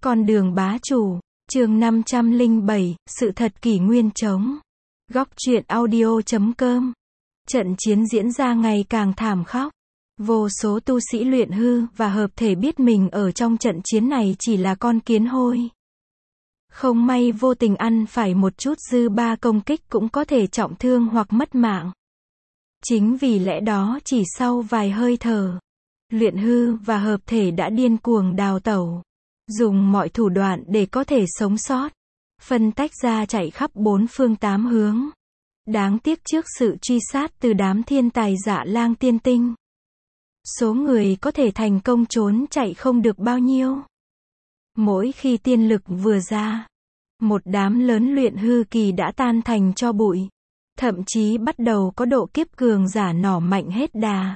Con đường bá chủ, chương 507, sự thật kỷ nguyên chống. Góc truyện audio.com. Trận chiến diễn ra ngày càng thảm khốc. Vô số tu sĩ luyện hư và hợp thể biết mình ở trong trận chiến này chỉ là con kiến hôi. Không may vô tình ăn phải một chút dư ba công kích cũng có thể trọng thương hoặc mất mạng. Chính vì lẽ đó chỉ sau vài hơi thở, luyện hư và hợp thể đã điên cuồng đào tẩu, dùng mọi thủ đoạn để có thể sống sót, phân tách ra chạy khắp bốn phương tám hướng. Đáng tiếc trước sự truy sát từ đám thiên tài Dạ Lang tiên tinh, số người có thể thành công trốn chạy không được bao nhiêu. Mỗi khi tiên lực vừa ra, một đám lớn luyện hư kỳ đã tan thành tro bụi, thậm chí bắt đầu có độ kiếp cường giả nỏ mạnh hết đà.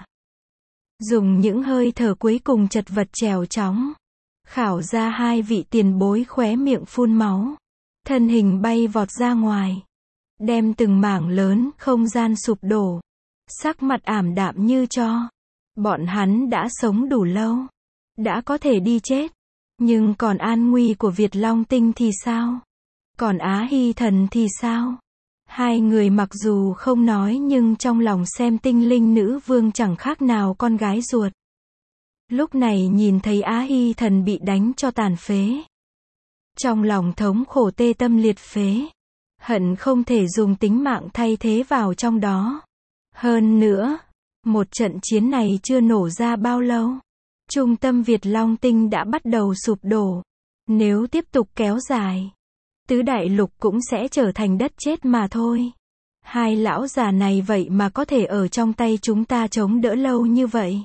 Dùng những hơi thở cuối cùng chật vật trèo tróng, khảo ra hai vị tiền bối khóe miệng phun máu, thân hình bay vọt ra ngoài, đem từng mảng lớn không gian sụp đổ, sắc mặt ảm đạm như tro. Bọn hắn đã sống đủ lâu, đã có thể đi chết, nhưng còn an nguy của Việt Long Tinh thì sao? Còn Á Hy Thần thì sao? Hai người mặc dù không nói nhưng trong lòng xem tinh linh nữ vương chẳng khác nào con gái ruột. Lúc này nhìn thấy Á Hy Thần bị đánh cho tàn phế, trong lòng thống khổ tê tâm liệt phế, hận không thể dùng tính mạng thay thế vào trong đó. Hơn nữa, một trận chiến này chưa nổ ra bao lâu, trung tâm Việt Long Tinh đã bắt đầu sụp đổ. Nếu tiếp tục kéo dài, tứ đại lục cũng sẽ trở thành đất chết mà thôi. Hai lão già này vậy mà có thể ở trong tay chúng ta chống đỡ lâu như vậy.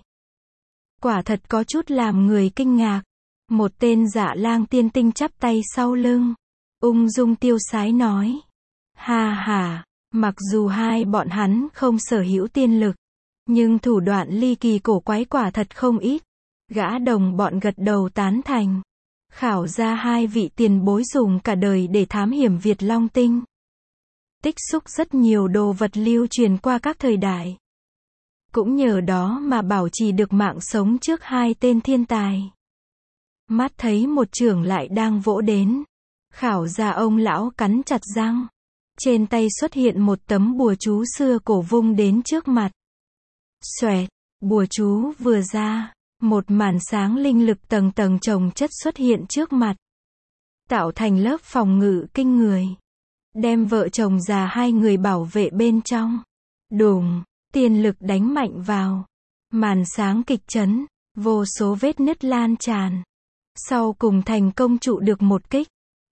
Quả thật có chút làm người kinh ngạc. Một tên Dạ Lang tiên tinh chắp tay sau lưng, ung dung tiêu sái nói. Ha ha, mặc dù hai bọn hắn không sở hữu tiên lực, nhưng thủ đoạn ly kỳ cổ quái quả thật không ít. Gã đồng bọn gật đầu tán thành. Khảo ra hai vị tiền bối dùng cả đời để thám hiểm Việt Long Tinh, tích xúc rất nhiều đồ vật lưu truyền qua các thời đại. Cũng nhờ đó mà bảo trì được mạng sống trước hai tên thiên tài. Mắt thấy một chưởng lại đang vỗ đến, khảo ra ông lão cắn chặt răng. Trên tay xuất hiện một tấm bùa chú xưa cổ vung đến trước mặt. Xoẹt, bùa chú vừa ra, một màn sáng linh lực tầng tầng chồng chất xuất hiện trước mặt, tạo thành lớp phòng ngự kinh người, đem vợ chồng già hai người bảo vệ bên trong. Đùng, tiên lực đánh mạnh vào, màn sáng kịch chấn, vô số vết nứt lan tràn. Sau cùng thành công trụ được một kích.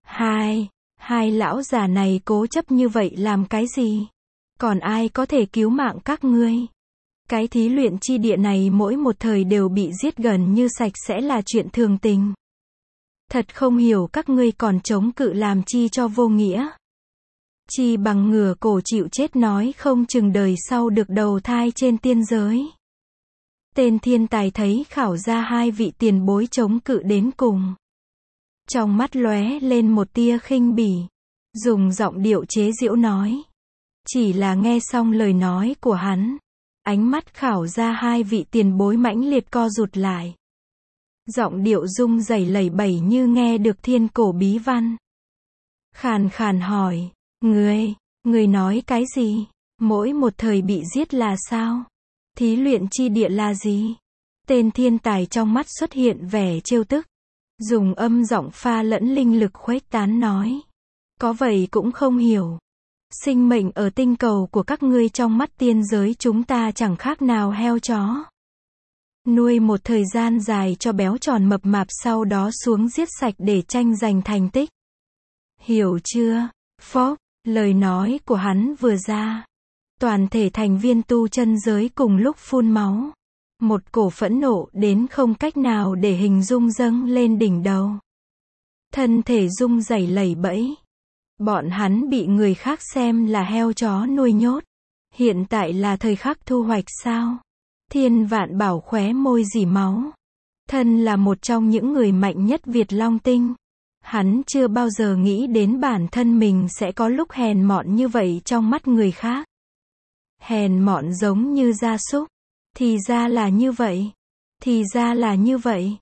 Hai lão già này cố chấp như vậy làm cái gì? Còn ai có thể cứu mạng các ngươi? Cái thí luyện chi địa này mỗi một thời đều bị giết gần như sạch sẽ là chuyện thường tình. Thật không hiểu các ngươi còn chống cự làm chi cho vô nghĩa. Chi bằng ngửa cổ chịu chết nói không chừng đời sau được đầu thai trên tiên giới. Tên thiên tài thấy khảo ra hai vị tiền bối chống cự đến cùng, trong mắt lóe lên một tia khinh bỉ, dùng giọng điệu chế giễu nói. Chỉ là nghe xong lời nói của hắn, ánh mắt khảo ra hai vị tiền bối mãnh liệt co rụt lại. Giọng điệu rung rẩy lẩy bẩy như nghe được thiên cổ bí văn. Khàn khàn hỏi, ngươi nói cái gì? Mỗi một thời bị giết là sao? Thí luyện chi địa là gì? Tên thiên tài trong mắt xuất hiện vẻ trêu tức, dùng âm giọng pha lẫn linh lực khuếch tán nói. Có vậy cũng không hiểu. Sinh mệnh ở tinh cầu của các ngươi trong mắt tiên giới chúng ta chẳng khác nào heo chó. Nuôi một thời gian dài cho béo tròn mập mạp sau đó xuống giết sạch để tranh giành thành tích. Hiểu chưa? Phốc, lời nói của hắn vừa ra, toàn thể thành viên tu chân giới cùng lúc phun máu. Một cổ phẫn nộ đến không cách nào để hình dung dâng lên đỉnh đầu. Thân thể rung rẩy lẩy bẩy. Bọn hắn bị người khác xem là heo chó nuôi nhốt. Hiện tại là thời khắc thu hoạch sao? Thiên Vạn Bảo khóe môi rỉ máu. Thân là một trong những người mạnh nhất Việt Long Tinh, hắn chưa bao giờ nghĩ đến bản thân mình sẽ có lúc hèn mọn như vậy trong mắt người khác. Hèn mọn giống như gia súc. Thì ra là như vậy.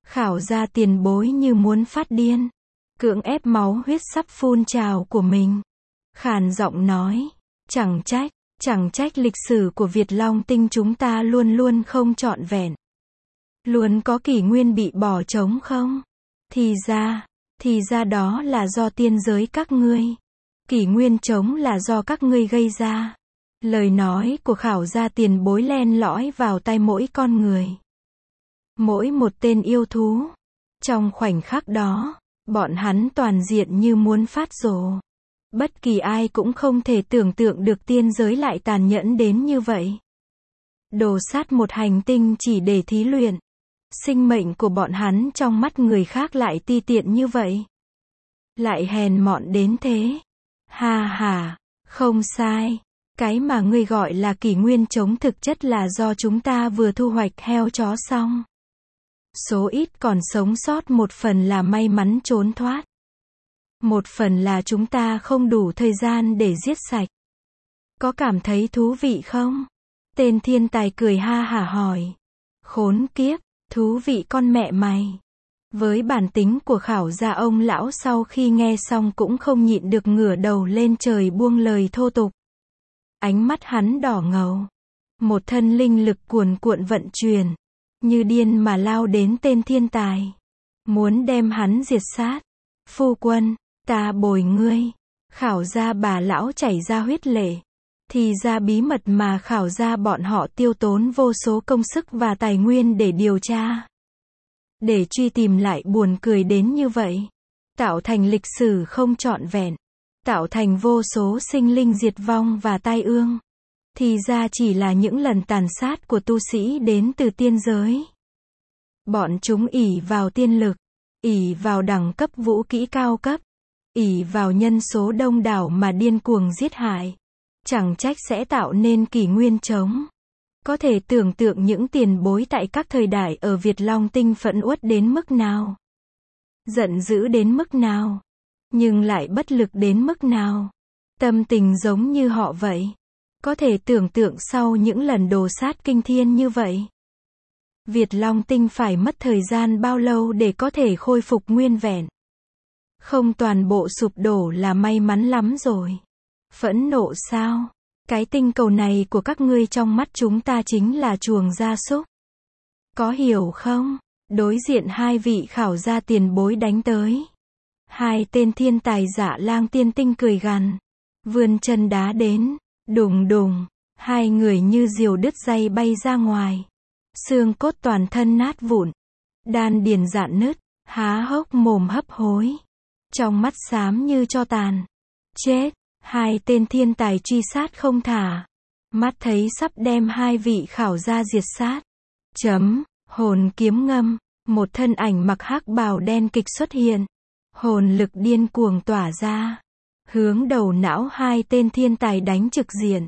Khảo gia tiền bối như muốn phát điên, cưỡng ép máu huyết sắp phun trào của mình. Khàn giọng nói, chẳng trách lịch sử của Việt Long Tinh chúng ta luôn luôn không trọn vẹn. Luôn có kỷ nguyên bị bỏ trống không? Thì ra đó là do tiên giới các ngươi. Kỷ nguyên trống là do các ngươi gây ra. Lời nói của khảo gia tiền bối len lỏi vào tai mỗi con người. Mỗi một tên yêu thú. Trong khoảnh khắc đó, bọn hắn toàn diện như muốn phát rồ. Bất kỳ ai cũng không thể tưởng tượng được tiên giới lại tàn nhẫn đến như vậy. Đồ sát một hành tinh chỉ để thí luyện. Sinh mệnh của bọn hắn trong mắt người khác lại ti tiện như vậy. Lại hèn mọn đến thế. Ha ha, không sai. Cái mà ngươi gọi là kỷ nguyên trống thực chất là do chúng ta vừa thu hoạch heo chó xong. Số ít còn sống sót một phần là may mắn trốn thoát. Một phần là chúng ta không đủ thời gian để giết sạch. Có cảm thấy thú vị không? Tên thiên tài cười ha hả hỏi. Khốn kiếp, thú vị con mẹ mày. Với bản tính của khảo gia ông lão sau khi nghe xong cũng không nhịn được ngửa đầu lên trời buông lời thô tục. Ánh mắt hắn đỏ ngầu. Một thân linh lực cuồn cuộn vận chuyển. Như điên mà lao đến tên thiên tài. Muốn đem hắn diệt sát. Phu quân, ta bồi ngươi. Khảo gia bà lão chảy ra huyết lệ. Thì ra bí mật mà khảo gia bọn họ tiêu tốn vô số công sức và tài nguyên để điều tra. Để truy tìm lại buồn cười đến như vậy. Tạo thành lịch sử không trọn vẹn. Tạo thành vô số sinh linh diệt vong và tai ương. Thì ra chỉ là những lần tàn sát của tu sĩ đến từ tiên giới. Bọn chúng ỷ vào tiên lực, ỷ vào đẳng cấp vũ kỹ cao cấp, ỷ vào nhân số đông đảo mà điên cuồng giết hại. Chẳng trách sẽ tạo nên kỷ nguyên trống. Có thể tưởng tượng những tiền bối tại các thời đại ở Việt Long Tinh phẫn uất đến mức nào. Giận dữ đến mức nào. Nhưng lại bất lực đến mức nào. Tâm tình giống như họ vậy. Có thể tưởng tượng sau những lần đồ sát kinh thiên như vậy. Việt Long Tinh phải mất thời gian bao lâu để có thể khôi phục nguyên vẹn. Không toàn bộ sụp đổ là may mắn lắm rồi. Phẫn nộ sao? Cái tinh cầu này của các ngươi trong mắt chúng ta chính là chuồng gia súc. Có hiểu không? Đối diện hai vị khảo gia tiền bối đánh tới. Hai tên thiên tài Dạ Lang Tiên Tinh cười gằn. Vươn chân đá đến. Đùng đùng. Hai người như diều đứt dây bay ra ngoài. Xương cốt toàn thân nát vụn. Đan điền rạn nứt. Há hốc mồm hấp hối. Trong mắt xám như tro tàn. Chết. Hai tên thiên tài truy sát không thả. Mắt thấy sắp đem hai vị khảo gia diệt sát. Hồn kiếm ngâm. Một thân ảnh mặc hắc bào đen kịch xuất hiện. Hồn lực điên cuồng tỏa ra. Hướng đầu não hai tên thiên tài đánh trực diện.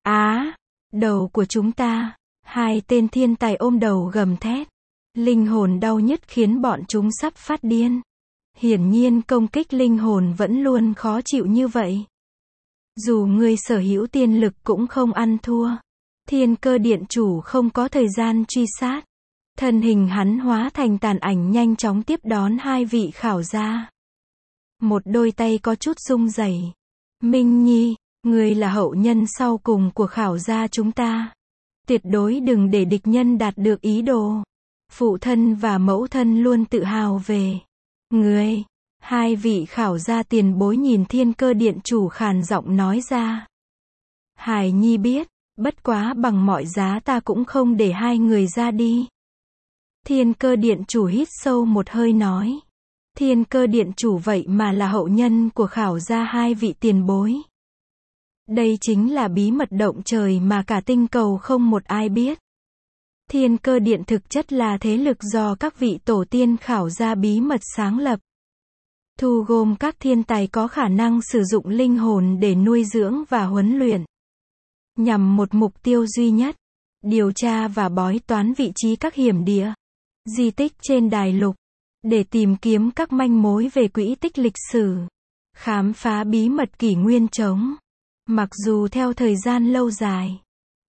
Đầu của chúng ta. Hai tên thiên tài ôm đầu gầm thét. Linh hồn đau nhức khiến bọn chúng sắp phát điên. Hiển nhiên công kích linh hồn vẫn luôn khó chịu như vậy. Dù người sở hữu tiên lực cũng không ăn thua. Thiên Cơ Điện Chủ không có thời gian truy sát. Thân hình hắn hóa thành tàn ảnh nhanh chóng tiếp đón hai vị khảo gia. Một đôi tay có chút rung rẩy. Minh Nhi, người là hậu nhân sau cùng của khảo gia chúng ta. Tuyệt đối đừng để địch nhân đạt được ý đồ. Phụ thân và mẫu thân luôn tự hào về người. Hai vị khảo gia tiền bối nhìn Thiên Cơ Điện Chủ khàn giọng nói ra. Hải Nhi biết, bất quá bằng mọi giá ta cũng không để hai người ra đi. Thiên Cơ Điện Chủ hít sâu một hơi nói. Thiên Cơ Điện Chủ vậy mà là hậu nhân của khảo gia hai vị tiền bối. Đây chính là bí mật động trời mà cả tinh cầu không một ai biết. Thiên Cơ Điện thực chất là thế lực do các vị tổ tiên khảo gia bí mật sáng lập. Thu gom các thiên tài có khả năng sử dụng linh hồn để nuôi dưỡng và huấn luyện. Nhằm một mục tiêu duy nhất. Điều tra và bói toán vị trí các hiểm địa. Di tích trên Đài Lục. Để tìm kiếm các manh mối về quỹ tích lịch sử. Khám phá bí mật kỷ nguyên trống. Mặc dù theo thời gian lâu dài.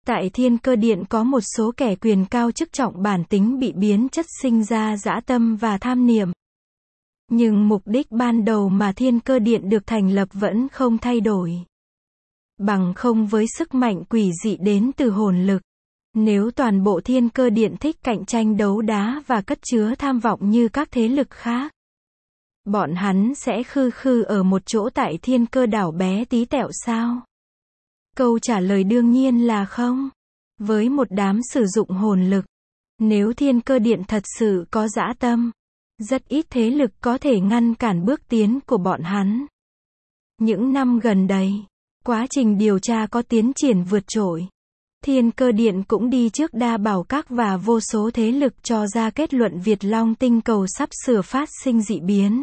Tại Thiên Cơ Điện có một số kẻ quyền cao chức trọng bản tính bị biến chất sinh ra dã tâm và tham niệm. Nhưng mục đích ban đầu mà Thiên Cơ Điện được thành lập vẫn không thay đổi. Bằng không với sức mạnh quỷ dị đến từ hồn lực. Nếu toàn bộ Thiên Cơ Điện thích cạnh tranh đấu đá và cất chứa tham vọng như các thế lực khác, bọn hắn sẽ khư khư ở một chỗ tại Thiên Cơ đảo bé tí tẹo sao? Câu trả lời đương nhiên là không. Với một đám sử dụng hồn lực, nếu Thiên Cơ Điện thật sự có dã tâm, rất ít thế lực có thể ngăn cản bước tiến của bọn hắn. Những năm gần đây, quá trình điều tra có tiến triển vượt trội. Thiên Cơ Điện cũng đi trước Đa Bảo Các và vô số thế lực cho ra kết luận Việt Long tinh cầu sắp sửa phát sinh dị biến.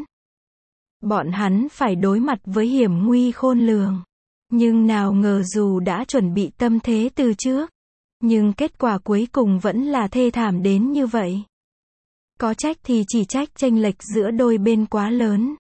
Bọn hắn phải đối mặt với hiểm nguy khôn lường. Nhưng nào ngờ dù đã chuẩn bị tâm thế từ trước, nhưng kết quả cuối cùng vẫn là thê thảm đến như vậy. Có trách thì chỉ trách chênh lệch giữa đôi bên quá lớn.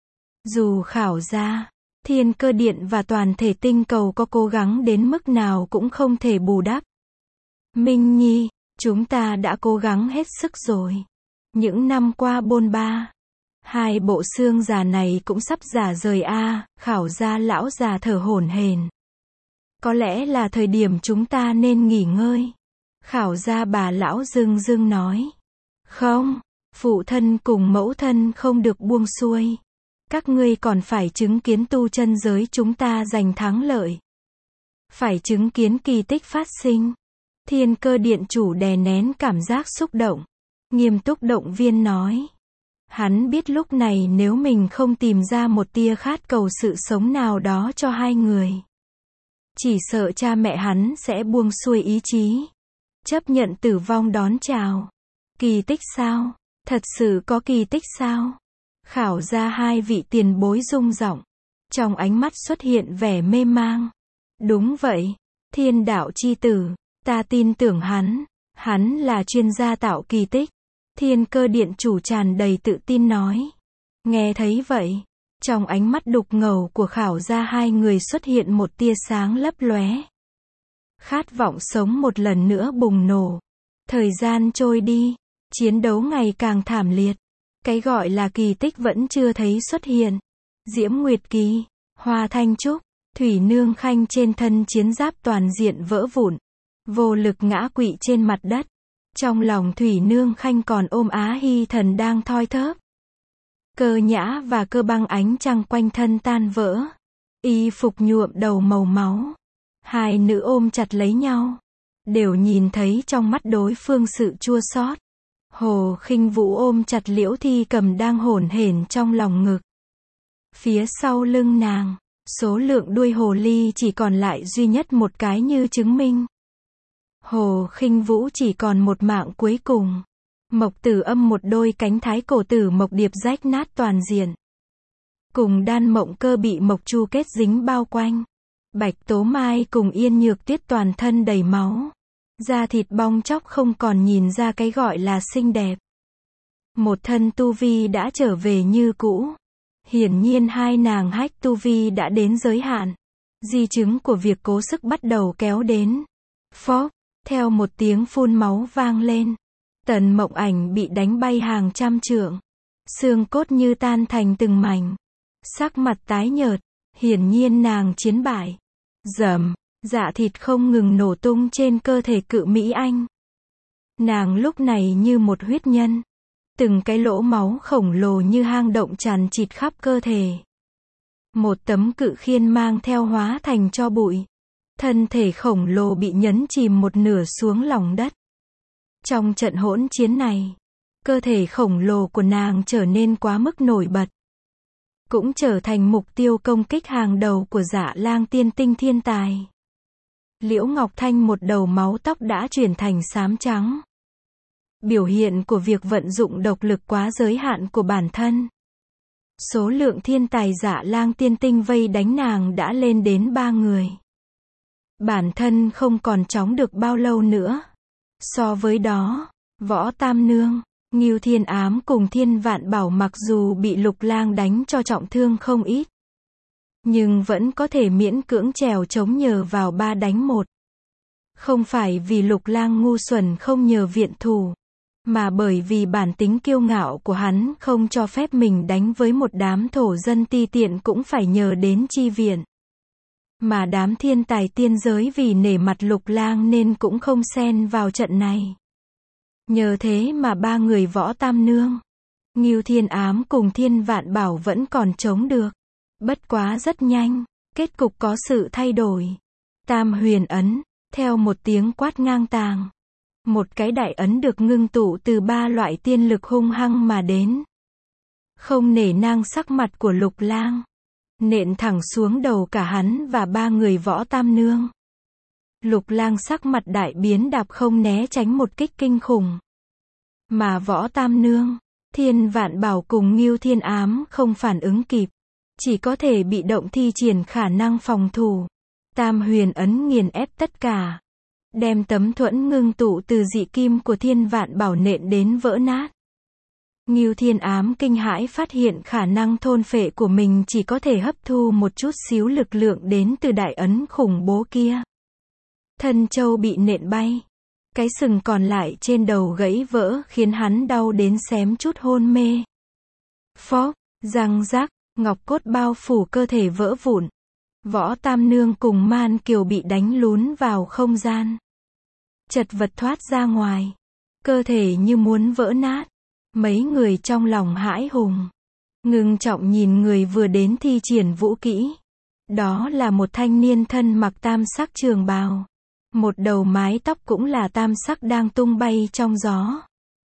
Dù khảo ra, Thiên Cơ Điện và toàn thể tinh cầu có cố gắng đến mức nào cũng không thể bù đắp. Minh Nhi, chúng ta đã cố gắng hết sức rồi. Những năm qua bôn ba, hai bộ xương già này cũng sắp rã rời a. Khảo ra lão già thở hổn hển. Có lẽ là thời điểm chúng ta nên nghỉ ngơi. Khảo ra bà lão dưng dưng nói. Không, phụ thân cùng mẫu thân không được buông xuôi. Các ngươi còn phải chứng kiến tu chân giới chúng ta giành thắng lợi. Phải chứng kiến kỳ tích phát sinh. Thiên Cơ Điện chủ đè nén cảm giác xúc động, nghiêm túc động viên nói. Hắn biết lúc này nếu mình không tìm ra một tia khát cầu sự sống nào đó cho hai người, chỉ sợ cha mẹ hắn sẽ buông xuôi ý chí, chấp nhận tử vong đón chào. Kỳ tích sao? Thật sự có kỳ tích sao? Khảo ra hai vị tiền bối rung giọng, trong ánh mắt xuất hiện vẻ mê mang. Đúng vậy, Thiên Đạo chi tử, ta tin tưởng hắn là chuyên gia tạo kỳ tích. Thiên Cơ Điện chủ tràn đầy tự tin nói. Nghe thấy vậy, trong ánh mắt đục ngầu của khảo ra hai người xuất hiện một tia sáng lấp lóe. Khát vọng sống một lần nữa bùng nổ. Thời gian trôi đi, chiến đấu ngày càng thảm liệt. Cái gọi là kỳ tích vẫn chưa thấy xuất hiện. Diễm Nguyệt Kỳ, Hoa Thanh Trúc, Thủy Nương Khanh trên thân chiến giáp toàn diện vỡ vụn, vô lực ngã quỵ trên mặt đất. Trong lòng Thủy Nương Khanh còn ôm Á Hy Thần đang thoi thóp. Cơ Nhã và Cơ Băng ánh trăng quanh thân tan vỡ, y phục nhuộm đầu màu máu. Hai nữ ôm chặt lấy nhau, đều nhìn thấy trong mắt đối phương sự chua xót. Hồ Khinh Vũ ôm chặt Liễu Thi Cầm đang hổn hển trong lòng ngực. Phía sau lưng nàng, số lượng đuôi hồ ly chỉ còn lại duy nhất một cái như chứng minh. Hồ Khinh Vũ chỉ còn một mạng cuối cùng. Mộc Tử Âm một đôi cánh thái cổ tử mộc điệp rách nát toàn diện. Cùng Đan Mộng Cơ bị mộc chu kết dính bao quanh. Bạch Tố Mai cùng Yên Nhược Tuyết toàn thân đầy máu. Da thịt bong chóc không còn nhìn ra cái gọi là xinh đẹp. Một thân tu vi đã trở về như cũ. Hiển nhiên hai nàng hách tu vi đã đến giới hạn. Di chứng của việc cố sức bắt đầu kéo đến. Phốc, theo một tiếng phun máu vang lên. Tần Mộng Ảnh bị đánh bay hàng trăm trượng. Xương cốt như tan thành từng mảnh. Sắc mặt tái nhợt. Hiển nhiên nàng chiến bại. Rầm, dạ thịt không ngừng nổ tung trên cơ thể Cự Mỹ Anh. Nàng lúc này như một huyết nhân. Từng cái lỗ máu khổng lồ như hang động tràn trịt khắp cơ thể. Một tấm cự khiên mang theo hóa thành tro bụi. Thân thể khổng lồ bị nhấn chìm một nửa xuống lòng đất. Trong trận hỗn chiến này, cơ thể khổng lồ của nàng trở nên quá mức nổi bật. Cũng trở thành mục tiêu công kích hàng đầu của Dạ Lang tiên tinh thiên tài. Liễu Ngọc Thanh một đầu máu tóc đã chuyển thành xám trắng. Biểu hiện của việc vận dụng độc lực quá giới hạn của bản thân. Số lượng thiên tài Dạ Lang tiên tinh vây đánh nàng đã lên đến 3 người. Bản thân không còn chống được bao lâu nữa. So với đó, Võ Tam Nương, Ngưu Thiên Ám cùng Thiên Vạn Bảo mặc dù bị Lục Lang đánh cho trọng thương không ít, nhưng vẫn có thể miễn cưỡng trèo chống nhờ vào 3 đánh 1. Không phải vì Lục Lang ngu xuẩn không nhờ viện thủ, mà bởi vì bản tính kiêu ngạo của hắn không cho phép mình đánh với một đám thổ dân ti tiện cũng phải nhờ đến chi viện. Mà đám thiên tài tiên giới vì nể mặt Lục Lang nên cũng không xen vào trận này. Nhờ thế mà ba người Võ Tam Nương, Ngưu Thiên Ám cùng Thiên Vạn Bảo vẫn còn chống được. Bất quá rất nhanh, kết cục có sự thay đổi. Tam Huyền Ấn, theo một tiếng quát ngang tàng, một cái đại ấn được ngưng tụ từ ba loại tiên lực hung hăng mà đến. Không nể nang sắc mặt của Lục Lang, nện thẳng xuống đầu cả hắn và ba người Võ Tam Nương. Lục Lang sắc mặt đại biến, đạp không né tránh một kích kinh khủng. Mà Võ Tam Nương, Thiên Vạn Bảo cùng Ngưu Thiên Ám không phản ứng kịp, chỉ có thể bị động thi triển khả năng phòng thủ. Tam Huyền Ấn nghiền ép tất cả, đem tấm thuẫn ngưng tụ từ dị kim của Thiên Vạn Bảo nện đến vỡ nát. Ngưu Thiên Ám kinh hãi phát hiện khả năng thôn phệ của mình chỉ có thể hấp thu một chút xíu lực lượng đến từ đại ấn khủng bố kia. Thân châu bị nện bay, cái sừng còn lại trên đầu gãy vỡ khiến hắn đau đến xém chút hôn mê. Phốc, răng rắc, ngọc cốt bao phủ cơ thể vỡ vụn. Võ Tam Nương cùng Man Kiều bị đánh lún vào không gian, chật vật thoát ra ngoài, cơ thể như muốn vỡ nát. Mấy người trong lòng hãi hùng, ngưng trọng nhìn người vừa đến thi triển vũ kỹ. Đó là một thanh niên thân mặc tam sắc trường bào, một đầu mái tóc cũng là tam sắc đang tung bay trong gió.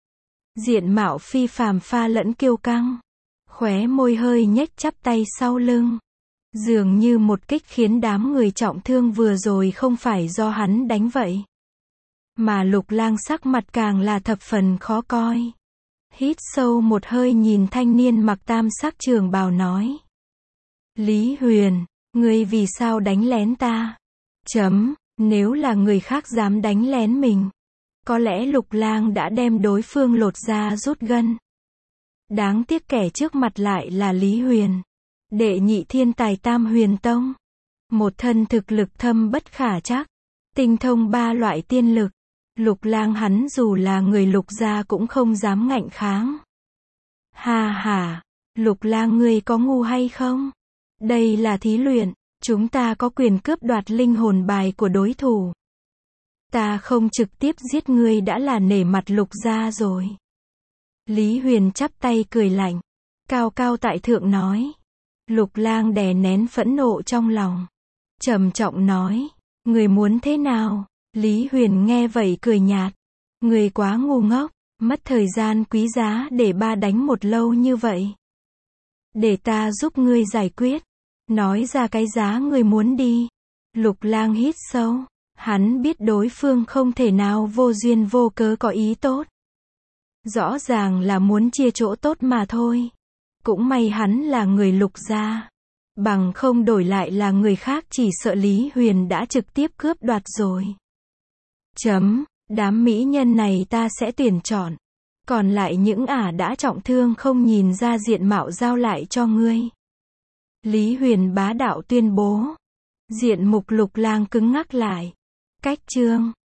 Diện mạo phi phàm pha lẫn kiêu căng, khóe môi hơi nhếch chắp tay sau lưng. Dường như một kích khiến đám người trọng thương vừa rồi không phải do hắn đánh vậy. Mà Lục Lang sắc mặt càng là thập phần khó coi. Hít sâu một hơi nhìn thanh niên mặc tam sắc trường bào nói. Lý Huyền, ngươi vì sao đánh lén ta? Nếu là người khác dám đánh lén mình, có lẽ Lục Lang đã đem đối phương lột da rút gân. Đáng tiếc kẻ trước mặt lại là Lý Huyền, đệ nhị thiên tài Tam Huyền Tông. Một thân thực lực thâm bất khả trắc, tinh thông ba loại tiên lực. Lục Lang hắn dù là người Lục gia cũng không dám ngạnh kháng. Ha ha, Lục Lang ngươi có ngu hay không? Đây là thí luyện, chúng ta có quyền cướp đoạt linh hồn bài của đối thủ. Ta không trực tiếp giết ngươi đã là nể mặt Lục gia rồi. Lý Huyền chắp tay cười lạnh, cao cao tại thượng nói. Lục Lang đè nén phẫn nộ trong lòng, trầm trọng nói, người muốn thế nào? Lý Huyền nghe vậy cười nhạt, người quá ngu ngốc, mất thời gian quý giá để ba đánh một lâu như vậy. Để ta giúp ngươi giải quyết, nói ra cái giá ngươi muốn đi. Lục Lang hít sâu, hắn biết đối phương không thể nào vô duyên vô cớ có ý tốt. Rõ ràng là muốn chia chỗ tốt mà thôi. Cũng may hắn là người Lục gia, bằng không đổi lại là người khác chỉ sợ Lý Huyền đã trực tiếp cướp đoạt rồi. Đám mỹ nhân này ta sẽ tuyển chọn, còn lại những ả đã trọng thương không nhìn ra diện mạo giao lại cho ngươi. Lý Huyền bá đạo tuyên bố. Diện mục Lục Lang cứng ngắc lại. Cách chương